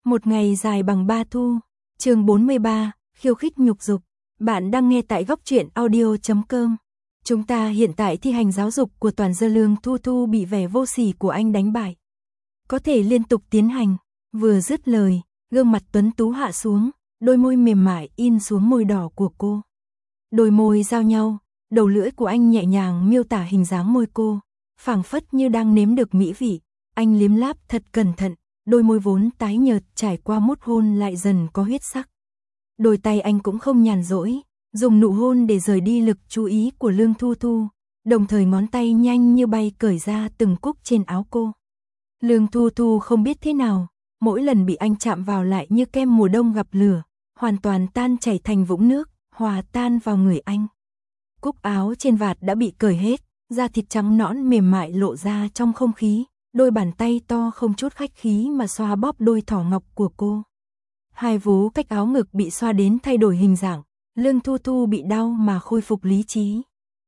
Một ngày dài bằng 3 thu. Chương 43, khiêu khích nhục dục. Bạn đang nghe tại góc truyện audio.com. Chúng ta hiện tại thi hành giáo dục của toàn dân Lương Thu Thu bị vẻ vô sỉ của anh đánh bại. Có thể liên tục tiến hành. Vừa dứt lời, gương mặt tuấn tú hạ xuống, đôi môi mềm mại in xuống môi đỏ của cô. Đôi môi giao nhau, đầu lưỡi của anh nhẹ nhàng miêu tả hình dáng môi cô, phảng phất như đang nếm được mỹ vị. Anh liếm láp thật cẩn thận, đôi môi vốn tái nhợt trải qua mút hôn lại dần có huyết sắc. Đôi tay anh cũng không nhàn rỗi, dùng nụ hôn để rời đi lực chú ý của Lương Thu Thu, đồng thời ngón tay nhanh như bay cởi ra từng cúc trên áo cô. Lương Thu Thu không biết thế nào, mỗi lần bị anh chạm vào lại như kem mùa đông gặp lửa, hoàn toàn tan chảy thành vũng nước, hòa tan vào người anh. Cúc áo trên vạt đã bị cởi hết, da thịt trắng nõn mềm mại lộ ra trong không khí, đôi bàn tay to không chút khách khí mà xoa bóp đôi thỏ ngọc của cô. Hai vú cách áo ngực bị xoa đến thay đổi hình dạng, Lương Thu Thu bị đau mà khôi phục lý trí.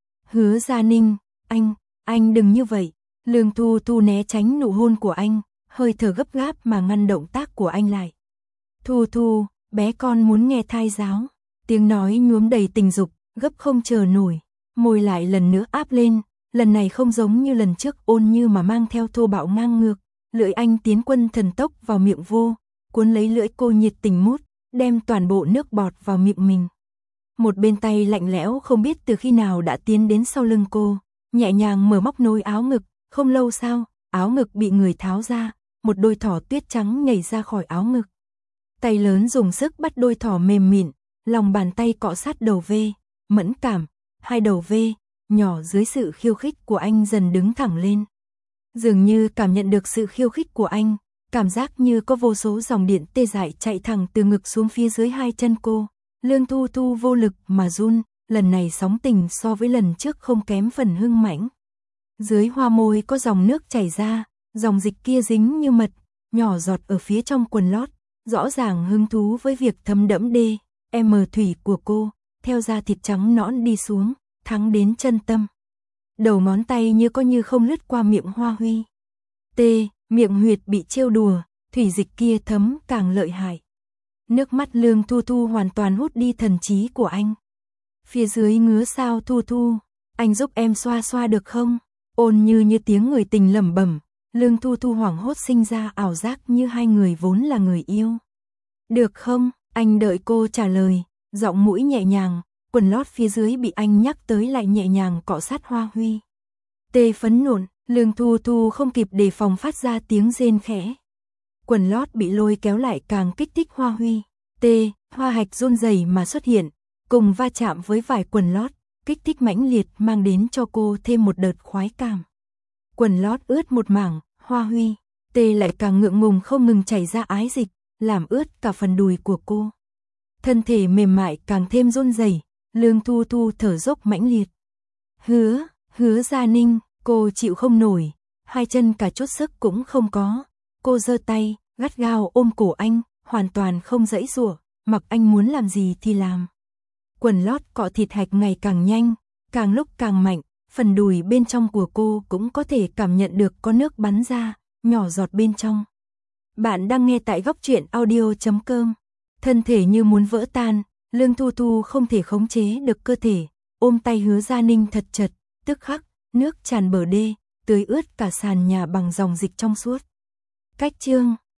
Hứa Gia Ninh, anh đừng như vậy. Lương Thu Thu né tránh nụ hôn của anh, hơi thở gấp gáp mà ngăn động tác của anh lại. Thu Thu, bé con muốn nghe thai giáo. Tiếng nói nhuốm đầy tình dục, gấp không chờ nổi. Môi lại lần nữa áp lên, lần này không giống như lần trước ôn như mà mang theo thô bạo ngang ngược. Lưỡi anh tiến quân thần tốc vào miệng vô, cuốn lấy lưỡi cô nhiệt tình mút, đem toàn bộ nước bọt vào miệng mình. Một bên tay lạnh lẽo không biết từ khi nào đã tiến đến sau lưng cô, nhẹ nhàng mở móc nối áo ngực. Không lâu sau, áo ngực bị người tháo ra, một đôi thỏ tuyết trắng nhảy ra khỏi áo ngực. Tay lớn dùng sức bắt đôi thỏ mềm mịn, lòng bàn tay cọ sát đầu V, mẫn cảm, hai đầu V, nhỏ dưới sự khiêu khích của anh dần đứng thẳng lên. Dường như cảm nhận được sự khiêu khích của anh, cảm giác như có vô số dòng điện tê dại chạy thẳng từ ngực xuống phía dưới hai chân cô. Lương Thu Thu vô lực mà run, lần này sóng tình so với lần trước không kém phần hưng mãnh. Dưới hoa môi có dòng nước chảy ra, dòng dịch kia dính như mật, nhỏ giọt ở phía trong quần lót, rõ ràng hứng thú với việc thấm đẫm thủy của cô, theo da thịt trắng nõn đi xuống, thắng đến chân tâm. Đầu ngón tay như có như không lướt qua miệng Hoa Huy. Miệng huyệt bị trêu đùa, thủy dịch kia thấm càng lợi hại. Nước mắt Lương Thu Thu hoàn toàn hút đi thần trí của anh. Phía dưới ngứa sao Thu Thu, anh giúp em xoa xoa được không? Ôn như tiếng người tình lẩm bẩm, Lương Thu Thu hoảng hốt sinh ra ảo giác như hai người vốn là người yêu. Được không? Anh đợi cô trả lời, giọng mũi nhẹ nhàng, quần lót phía dưới bị anh nhắc tới lại nhẹ nhàng cọ sát Hoa Huy. Phấn nộn, Lương Thu Thu không kịp đề phòng phát ra tiếng rên khẽ. Quần lót bị lôi kéo lại càng kích thích Hoa Huy. Hoa hạch run rẩy mà xuất hiện, cùng va chạm với vải quần lót, kích thích mãnh liệt mang đến cho cô thêm một đợt khoái cảm. Quần lót ướt một mảng, Hoa Huy, lại càng ngượng ngùng không ngừng chảy ra ái dịch, làm ướt cả phần đùi của cô. Thân thể mềm mại càng thêm run rẩy, Lương Thu Thu thở dốc mãnh liệt. Hứa Gia Ninh, cô chịu không nổi, hai chân cả chút sức cũng không có. Cô giơ tay, gắt gao ôm cổ anh, hoàn toàn không giãy giụa, mặc anh muốn làm gì thì làm. Quần lót cọ thịt hạch ngày càng nhanh, càng lúc càng mạnh, phần đùi bên trong của cô cũng có thể cảm nhận được có nước bắn ra, nhỏ giọt bên trong. Bạn đang nghe tại góc truyện audio.com. Thân thể như muốn vỡ tan, Lương Thu Thu không thể khống chế được cơ thể, ôm tay Hứa Gia Ninh thật chặt, tức khắc, nước tràn bờ đê, tưới ướt cả sàn nhà bằng dòng dịch trong suốt. Cách chương